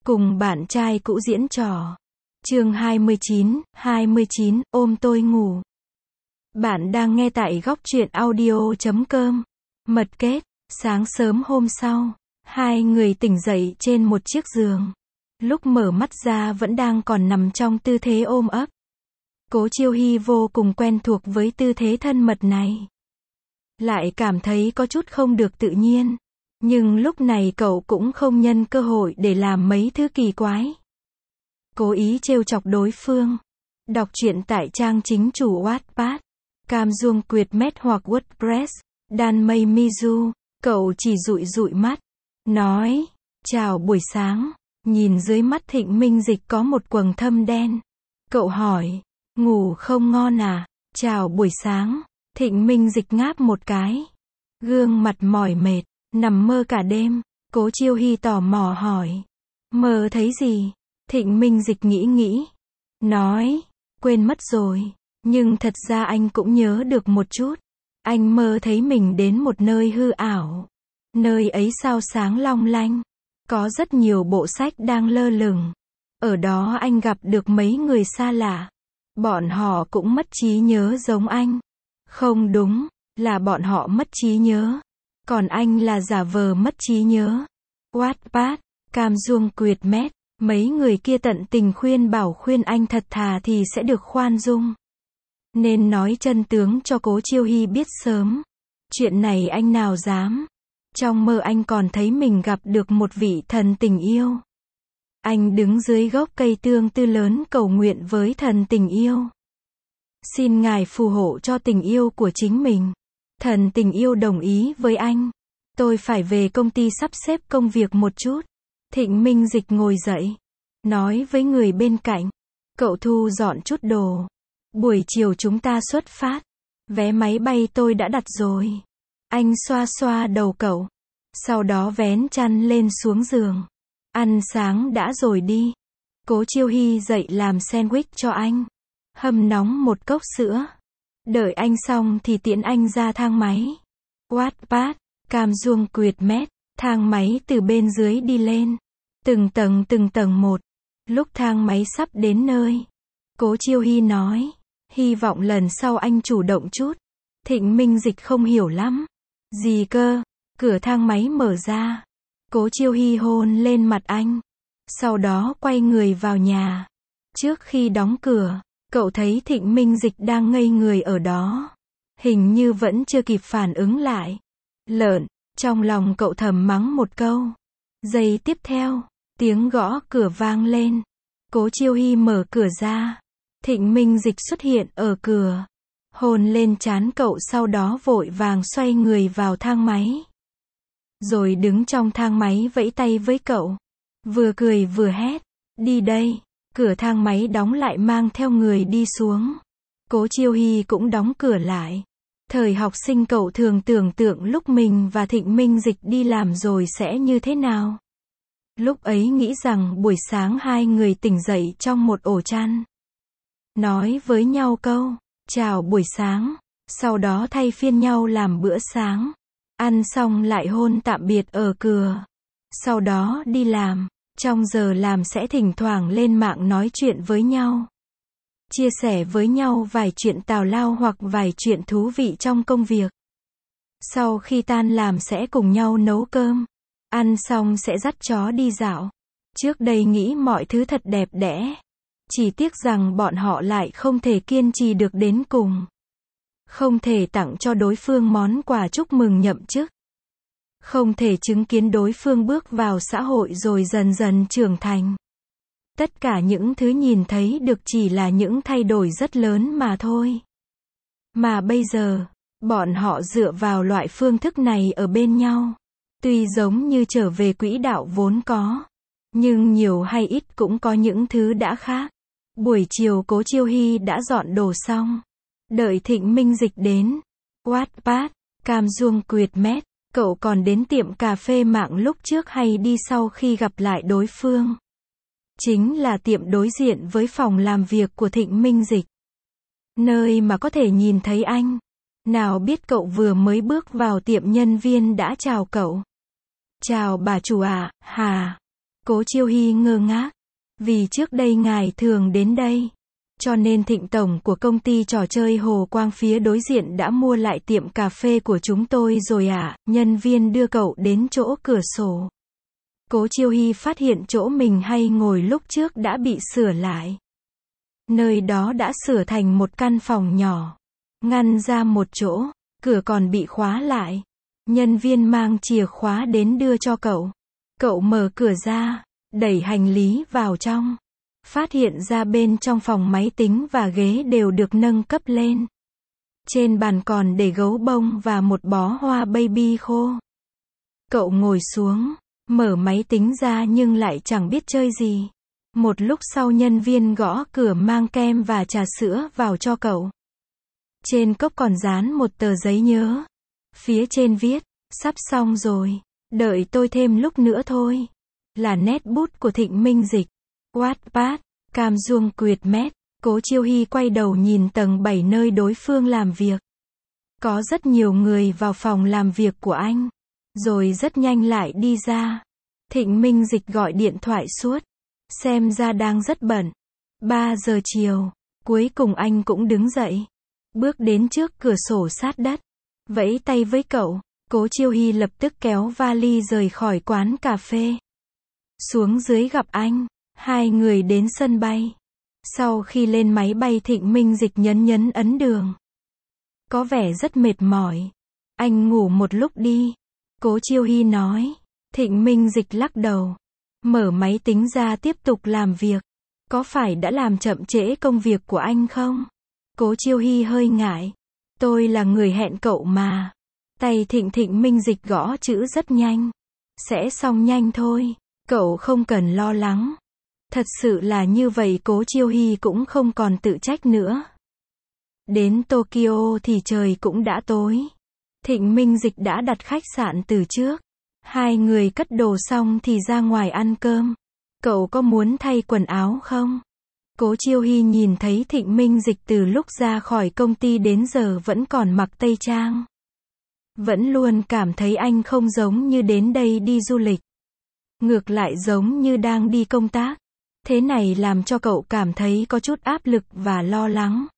cùng bạn trai cũ diễn trò. Chương 29, ôm tôi ngủ. Bạn đang nghe tại góc truyện audio.com. Mật kết, sáng sớm hôm sau, hai người tỉnh dậy trên một chiếc giường. Lúc mở mắt ra vẫn đang còn nằm trong tư thế ôm ấp. Cố Chiêu Hy vô cùng quen thuộc với tư thế thân mật này. Lại cảm thấy có chút không được tự nhiên. Nhưng lúc này cậu cũng không nhân cơ hội để làm mấy thứ kỳ quái. Cố ý trêu chọc đối phương. Đọc truyện tại trang chính chủ Wattpad, Cam Duông Quyệt Met hoặc WordPress, Đan Mây Mizu. Cậu chỉ dụi dụi mắt, nói, chào buổi sáng. Nhìn dưới mắt Thịnh Minh Dịch có một quầng thâm đen. Cậu hỏi, ngủ không ngon à? Chào buổi sáng. Thịnh Minh Dịch ngáp một cái. Gương mặt mỏi mệt, nằm mơ cả đêm. Cố Chiêu Hy tò mò hỏi, mơ thấy gì? Thịnh Minh Dịch nghĩ, nói, quên mất rồi. Nhưng thật ra anh cũng nhớ được một chút. Anh mơ thấy mình đến một nơi hư ảo. Nơi ấy sao sáng long lanh. Có rất nhiều bộ sách đang lơ lửng. Ở đó anh gặp được mấy người xa lạ. Bọn họ cũng mất trí nhớ giống anh. Không đúng, là bọn họ mất trí nhớ. Còn anh là giả vờ mất trí nhớ. Wattpad, Cam Duông Quyệt Met. Mấy người kia tận tình khuyên bảo khuyên anh thật thà thì sẽ được khoan dung. Nên nói chân tướng cho Cố Chiêu Hy biết sớm. Chuyện này anh nào dám. Trong mơ anh còn thấy mình gặp được một vị thần tình yêu. Anh đứng dưới gốc cây tương tư lớn cầu nguyện với thần tình yêu. Xin Ngài phù hộ cho tình yêu của chính mình. Thần tình yêu đồng ý với anh. Tôi phải về công ty sắp xếp công việc một chút. Thịnh Minh Dịch ngồi dậy. Nói với người bên cạnh. Cậu thu dọn chút đồ. Buổi chiều chúng ta xuất phát. Vé máy bay tôi đã đặt rồi. Anh xoa xoa đầu cậu. Sau đó vén chăn lên xuống giường. Ăn sáng đã rồi đi. Cố Chiêu Hy dậy làm sandwich cho anh. Hâm nóng một cốc sữa. Đợi anh xong thì tiễn anh ra thang máy. Wattpad, Cam Duông Quyệt Met. Thang máy từ bên dưới đi lên. Từng tầng một. Lúc thang máy sắp đến nơi. Cố Chiêu Hy nói. Hy vọng lần sau anh chủ động chút. Thịnh Minh Dịch không hiểu lắm. Gì cơ? Cửa thang máy mở ra. Cố Chiêu Hy hôn lên mặt anh. Sau đó quay người vào nhà. Trước khi đóng cửa, cậu thấy Thịnh Minh Dịch đang ngây người ở đó. Hình như vẫn chưa kịp phản ứng lại. Lợn, trong lòng cậu thầm mắng một câu. Giây tiếp theo, tiếng gõ cửa vang lên. Cố Chiêu Hy mở cửa ra. Thịnh Minh Dịch xuất hiện ở cửa. Hôn lên trán cậu sau đó vội vàng xoay người vào thang máy. Rồi đứng trong thang máy vẫy tay với cậu. Vừa cười vừa hét. Đi đây. Cửa thang máy đóng lại mang theo người đi xuống. Cố Chiêu Hy cũng đóng cửa lại. Thời học sinh cậu thường tưởng tượng lúc mình và Thịnh Minh Dịch đi làm rồi sẽ như thế nào. Lúc ấy nghĩ rằng buổi sáng hai người tỉnh dậy trong một ổ chăn. Nói với nhau câu, chào buổi sáng. Sau đó thay phiên nhau làm bữa sáng. Ăn xong lại hôn tạm biệt ở cửa. Sau đó đi làm. Trong giờ làm sẽ thỉnh thoảng lên mạng nói chuyện với nhau. Chia sẻ với nhau vài chuyện tào lao hoặc vài chuyện thú vị trong công việc. Sau khi tan làm sẽ cùng nhau nấu cơm. Ăn xong sẽ dắt chó đi dạo. Trước đây nghĩ mọi thứ thật đẹp đẽ. Chỉ tiếc rằng bọn họ lại không thể kiên trì được đến cùng. Không thể tặng cho đối phương món quà chúc mừng nhậm chức. Không thể chứng kiến đối phương bước vào xã hội rồi dần dần trưởng thành. Tất cả những thứ nhìn thấy được chỉ là những thay đổi rất lớn mà thôi. Mà bây giờ, bọn họ dựa vào loại phương thức này ở bên nhau. Tuy giống như trở về quỹ đạo vốn có. Nhưng nhiều hay ít cũng có những thứ đã khác. Buổi chiều Cố Chiêu Hy đã dọn đồ xong. Đợi Thịnh Minh Dịch đến. Wattpad, Cam Duông Quyệt Met. Cậu còn đến tiệm cà phê mạng lúc trước hay đi sau khi gặp lại đối phương? Chính là tiệm đối diện với phòng làm việc của Thịnh Minh Dịch. Nơi mà có thể nhìn thấy anh. Nào biết cậu vừa mới bước vào tiệm nhân viên đã chào cậu. Chào bà chủ ạ, hà. Cố Chiêu Hy ngơ ngác. Vì trước đây ngài thường đến đây. Cho nên Thịnh tổng của công ty trò chơi Hồ Quang phía đối diện đã mua lại tiệm cà phê của chúng tôi rồi ạ. Nhân viên đưa cậu đến chỗ cửa sổ. Cố Chiêu Hy phát hiện chỗ mình hay ngồi lúc trước đã bị sửa lại. Nơi đó đã sửa thành một căn phòng nhỏ. Ngăn ra một chỗ. Cửa còn bị khóa lại. Nhân viên mang chìa khóa đến đưa cho cậu. Cậu mở cửa ra, đẩy hành lý vào trong. Phát hiện ra bên trong phòng máy tính và ghế đều được nâng cấp lên. Trên bàn còn để gấu bông và một bó hoa baby khô. Cậu ngồi xuống, mở máy tính ra nhưng lại chẳng biết chơi gì. Một lúc sau nhân viên gõ cửa mang kem và trà sữa vào cho cậu. Trên cốc còn dán một tờ giấy nhớ. Phía trên viết, sắp xong rồi, đợi tôi thêm lúc nữa thôi. Là nét bút của Thịnh Minh Dịch. Wattpad, Cam Duông Quyệt Mét. Cố Chiêu Hy quay đầu nhìn tầng 7 nơi đối phương làm việc. Có rất nhiều người vào phòng làm việc của anh. Rồi rất nhanh lại đi ra. Thịnh Minh Dịch gọi điện thoại suốt. Xem ra đang rất bận. 3 giờ chiều, cuối cùng anh cũng đứng dậy. Bước đến trước cửa sổ sát đất. Vẫy tay với cậu. Cố Chiêu Hy lập tức kéo vali rời khỏi quán cà phê. Xuống dưới gặp anh. Hai người đến sân bay. Sau khi lên máy bay Thịnh Minh Dịch nhấn ấn đường. Có vẻ rất mệt mỏi. Anh ngủ một lúc đi. Cố Chiêu Hy nói. Thịnh Minh Dịch lắc đầu. Mở máy tính ra tiếp tục làm việc. Có phải đã làm chậm trễ công việc của anh không? Cố Chiêu Hy hơi ngại. Tôi là người hẹn cậu mà. Tay Thịnh Minh Dịch gõ chữ rất nhanh. Sẽ xong nhanh thôi. Cậu không cần lo lắng. Thật sự là như vậy. Cố Chiêu Hy cũng không còn tự trách nữa. Đến Tokyo thì trời cũng đã tối. Thịnh Minh Dịch đã đặt khách sạn từ trước. Hai người cất đồ xong thì ra ngoài ăn cơm. Cậu có muốn thay quần áo không? Cố Chiêu Hy nhìn thấy Thịnh Minh Dịch từ lúc ra khỏi công ty đến giờ vẫn còn mặc tây trang. Vẫn luôn cảm thấy anh không giống như đến đây đi du lịch. Ngược lại giống như đang đi công tác. Thế này làm cho cậu cảm thấy có chút áp lực và lo lắng.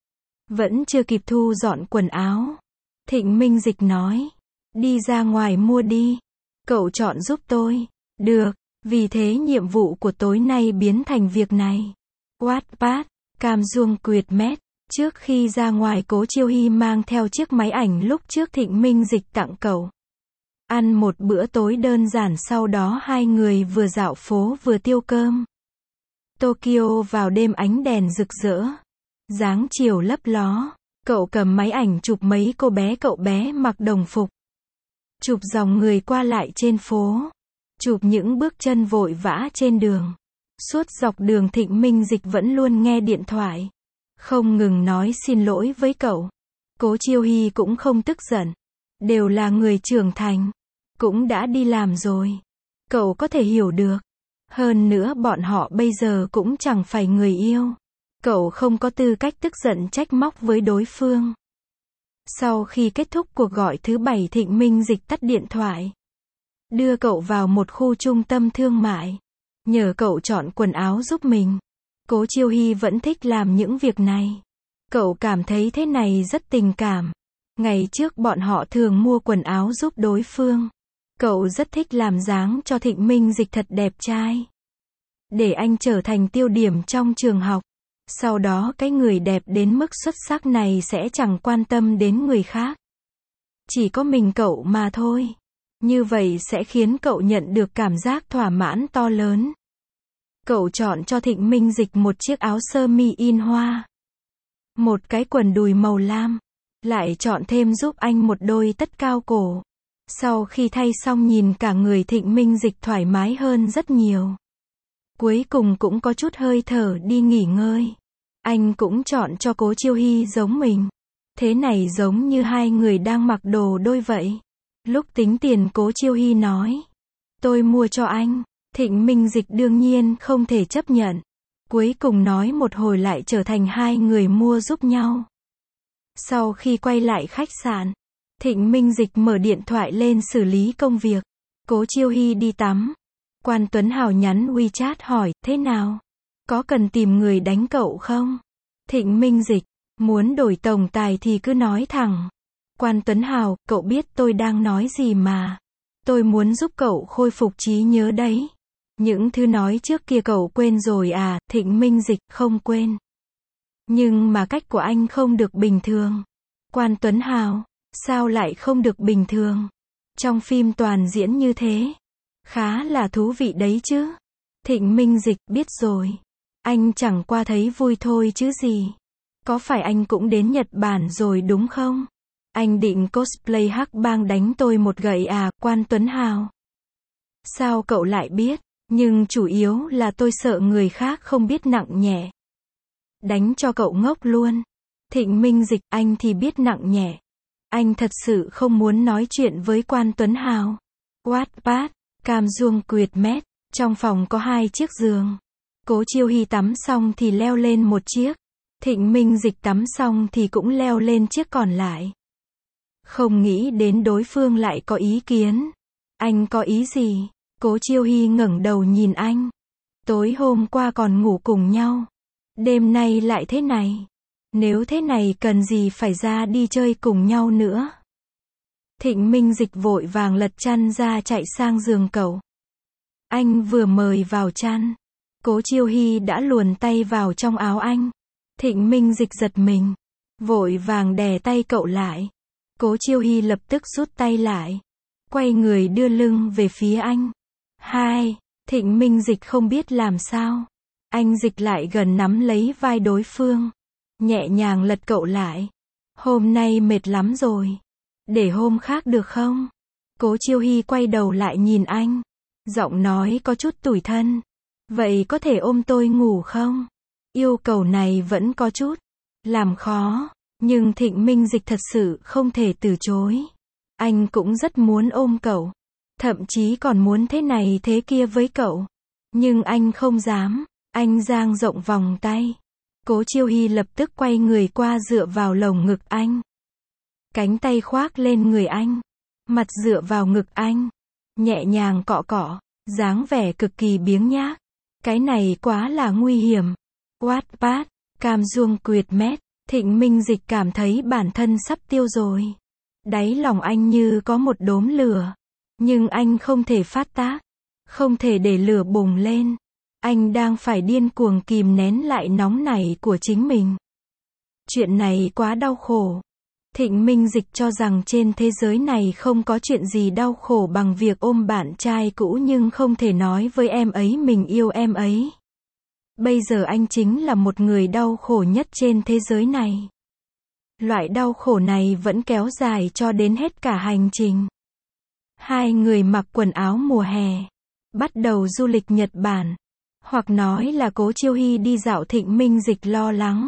Vẫn chưa kịp thu dọn quần áo. Thịnh Minh Dịch nói. Đi ra ngoài mua đi. Cậu chọn giúp tôi. Được, vì thế nhiệm vụ của tối nay biến thành việc này. Wattpad, Cam Duông Quyệt Mét. Trước khi ra ngoài Cố Chiêu Hy mang theo chiếc máy ảnh lúc trước Thịnh Minh Dịch tặng cậu. Ăn một bữa tối đơn giản sau đó hai người vừa dạo phố vừa tiêu cơm. Tokyo vào đêm ánh đèn rực rỡ. Dáng chiều lấp ló. Cậu cầm máy ảnh chụp mấy cô bé cậu bé mặc đồng phục. Chụp dòng người qua lại trên phố. Chụp những bước chân vội vã trên đường. Suốt dọc đường Thịnh Minh Dịch vẫn luôn nghe điện thoại. Không ngừng nói xin lỗi với cậu. Cố Chiêu Hy cũng không tức giận. Đều là người trưởng thành. Cũng đã đi làm rồi. Cậu có thể hiểu được. Hơn nữa bọn họ bây giờ cũng chẳng phải người yêu. Cậu không có tư cách tức giận trách móc với đối phương. Sau khi kết thúc cuộc gọi thứ 7 Thịnh Minh Dịch tắt điện thoại. Đưa cậu vào một khu trung tâm thương mại. Nhờ cậu chọn quần áo giúp mình. Cố Chiêu Hy vẫn thích làm những việc này. Cậu cảm thấy thế này rất tình cảm. Ngày trước bọn họ thường mua quần áo giúp đối phương. Cậu rất thích làm dáng cho Thịnh Minh Dịch thật đẹp trai. Để anh trở thành tiêu điểm trong trường học. Sau đó cái người đẹp đến mức xuất sắc này sẽ chẳng quan tâm đến người khác. Chỉ có mình cậu mà thôi. Như vậy sẽ khiến cậu nhận được cảm giác thỏa mãn to lớn. Cậu chọn cho Thịnh Minh Dịch một chiếc áo sơ mi in hoa. Một cái quần đùi màu lam. Lại chọn thêm giúp anh một đôi tất cao cổ. Sau khi thay xong nhìn cả người Thịnh Minh Dịch thoải mái hơn rất nhiều. Cuối cùng cũng có chút hơi thở đi nghỉ ngơi. Anh cũng chọn cho Cố Chiêu Hy giống mình. Thế này giống như hai người đang mặc đồ đôi vậy. Lúc tính tiền Cố Chiêu Hy nói. Tôi mua cho anh. Thịnh Minh Dịch đương nhiên không thể chấp nhận. Cuối cùng nói một hồi lại trở thành hai người mua giúp nhau. Sau khi quay lại khách sạn, Thịnh Minh Dịch mở điện thoại lên xử lý công việc. Cố Chiêu Hy đi tắm. Quan Tuấn Hào nhắn WeChat hỏi, thế nào? Có cần tìm người đánh cậu không? Thịnh Minh Dịch, muốn đổi tổng tài thì cứ nói thẳng. Quan Tuấn Hào, cậu biết tôi đang nói gì mà. Tôi muốn giúp cậu khôi phục trí nhớ đấy. Những thứ nói trước kia cậu quên rồi à? Thịnh Minh Dịch, không quên. Nhưng mà cách của anh không được bình thường. Quan Tuấn Hào, sao lại không được bình thường? Trong phim toàn diễn như thế. Khá là thú vị đấy chứ. Thịnh Minh Dịch, biết rồi. Anh chẳng qua thấy vui thôi chứ gì. Có phải anh cũng đến Nhật Bản rồi đúng không? Anh định cosplay Hắc Bang đánh tôi một gậy à? Quan Tuấn Hào, sao cậu lại biết? Nhưng chủ yếu là tôi sợ người khác không biết nặng nhẹ. Đánh cho cậu ngốc luôn. Thịnh Minh Dịch, anh thì biết nặng nhẹ. Anh thật sự không muốn nói chuyện với Quan Tuấn Hào. Wattpad, Cam Duông Quyệt Mét, trong phòng có 2 chiếc giường. Cố Chiêu Hy tắm xong thì leo lên một chiếc. Thịnh Minh Dịch tắm xong thì cũng leo lên chiếc còn lại. Không nghĩ đến đối phương lại có ý kiến. Anh có ý gì? Cố Chiêu Hy ngẩng đầu nhìn anh. Tối hôm qua còn ngủ cùng nhau. Đêm nay lại thế này. Nếu thế này cần gì phải ra đi chơi cùng nhau nữa. Thịnh Minh Dịch vội vàng lật chăn ra chạy sang giường cậu. Anh vừa mời vào chăn. Cố Chiêu Hy đã luồn tay vào trong áo anh. Thịnh Minh Dịch giật mình. Vội vàng đè tay cậu lại. Cố Chiêu Hy lập tức rút tay lại. Quay người đưa lưng về phía anh. Thịnh Minh Dịch không biết làm sao. Anh dịch lại gần nắm lấy vai đối phương. Nhẹ nhàng lật cậu lại. Hôm nay mệt lắm rồi. Để hôm khác được không? Cố Chiêu Hy quay đầu lại nhìn anh. Giọng nói có chút tủi thân. Vậy có thể ôm tôi ngủ không? Yêu cầu này vẫn có chút làm khó. Nhưng Thịnh Minh Dịch thật sự không thể từ chối. Anh cũng rất muốn ôm cậu. Thậm chí còn muốn thế này thế kia với cậu. Nhưng anh không dám. Anh dang rộng vòng tay. Cố Chiêu Hy lập tức quay người qua dựa vào lồng ngực anh. Cánh tay khoác lên người anh. Mặt dựa vào ngực anh. Nhẹ nhàng cọ cọ. Dáng vẻ cực kỳ biếng nhác. Cái này quá là nguy hiểm. Wattpad, Cam Duông Quyệt Mét. Thịnh Minh Dịch cảm thấy bản thân sắp tiêu rồi. Đáy lòng anh như có một đốm lửa. Nhưng anh không thể phát tác. Không thể để lửa bùng lên. Anh đang phải điên cuồng kìm nén lại nóng nảy của chính mình. Chuyện này quá đau khổ. Thịnh Minh Dịch cho rằng trên thế giới này không có chuyện gì đau khổ bằng việc ôm bạn trai cũ nhưng không thể nói với em ấy mình yêu em ấy. Bây giờ anh chính là một người đau khổ nhất trên thế giới này. Loại đau khổ này vẫn kéo dài cho đến hết cả hành trình. Hai người mặc quần áo mùa hè. Bắt đầu du lịch Nhật Bản. Hoặc nói là Cố Chiêu Hy đi dạo. Thịnh Minh Dịch lo lắng.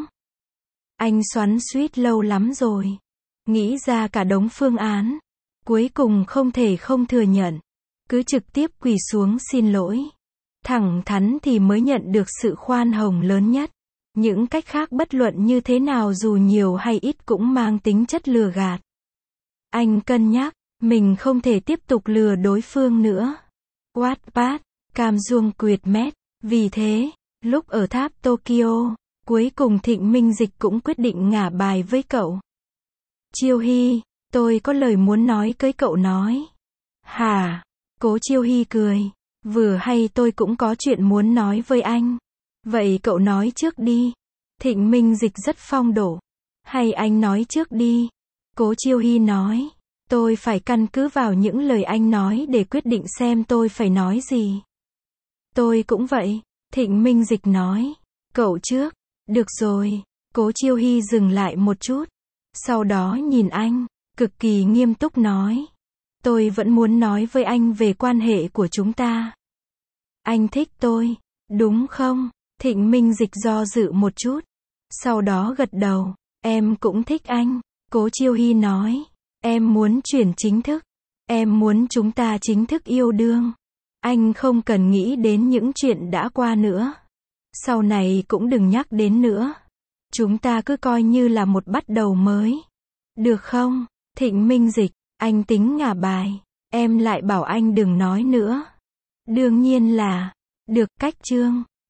Anh xoắn xuýt lâu lắm rồi. Nghĩ ra cả đống phương án. Cuối cùng không thể không thừa nhận. Cứ trực tiếp quỳ xuống xin lỗi. Thẳng thắn thì mới nhận được sự khoan hồng lớn nhất. Những cách khác bất luận như thế nào dù nhiều hay ít cũng mang tính chất lừa gạt. Anh cân nhắc, mình không thể tiếp tục lừa đối phương nữa. Wattpad, Cam Duông Quyệt Mét. Vì thế, lúc ở tháp Tokyo, cuối cùng Thịnh Minh Dịch cũng quyết định ngả bài với cậu. Chiêu Hy, tôi có lời muốn nói với cậu nói. Hả? Cố Chiêu Hy cười. Vừa hay tôi cũng có chuyện muốn nói với anh. Vậy cậu nói trước đi. Thịnh Minh Dịch rất phong độ. Hay anh nói trước đi. Cố Chiêu Hy nói. Tôi phải căn cứ vào những lời anh nói để quyết định xem tôi phải nói gì. Tôi cũng vậy. Thịnh Minh Dịch nói. Cậu trước. Được rồi. Cố Chiêu Hy dừng lại một chút. Sau đó nhìn anh. Cực kỳ nghiêm túc nói. Tôi vẫn muốn nói với anh về quan hệ của chúng ta. Anh thích tôi, đúng không? Thịnh Minh Dịch do dự một chút. Sau đó gật đầu. Em cũng thích anh. Cố Chiêu Hy nói. Em muốn chuyển chính thức. Em muốn chúng ta chính thức yêu đương. Anh không cần nghĩ đến những chuyện đã qua nữa. Sau này cũng đừng nhắc đến nữa. Chúng ta cứ coi như là một bắt đầu mới. Được không? Thịnh Minh Dịch, anh tính ngả bài. Em lại bảo anh đừng nói nữa. Đương nhiên là được. Cách chương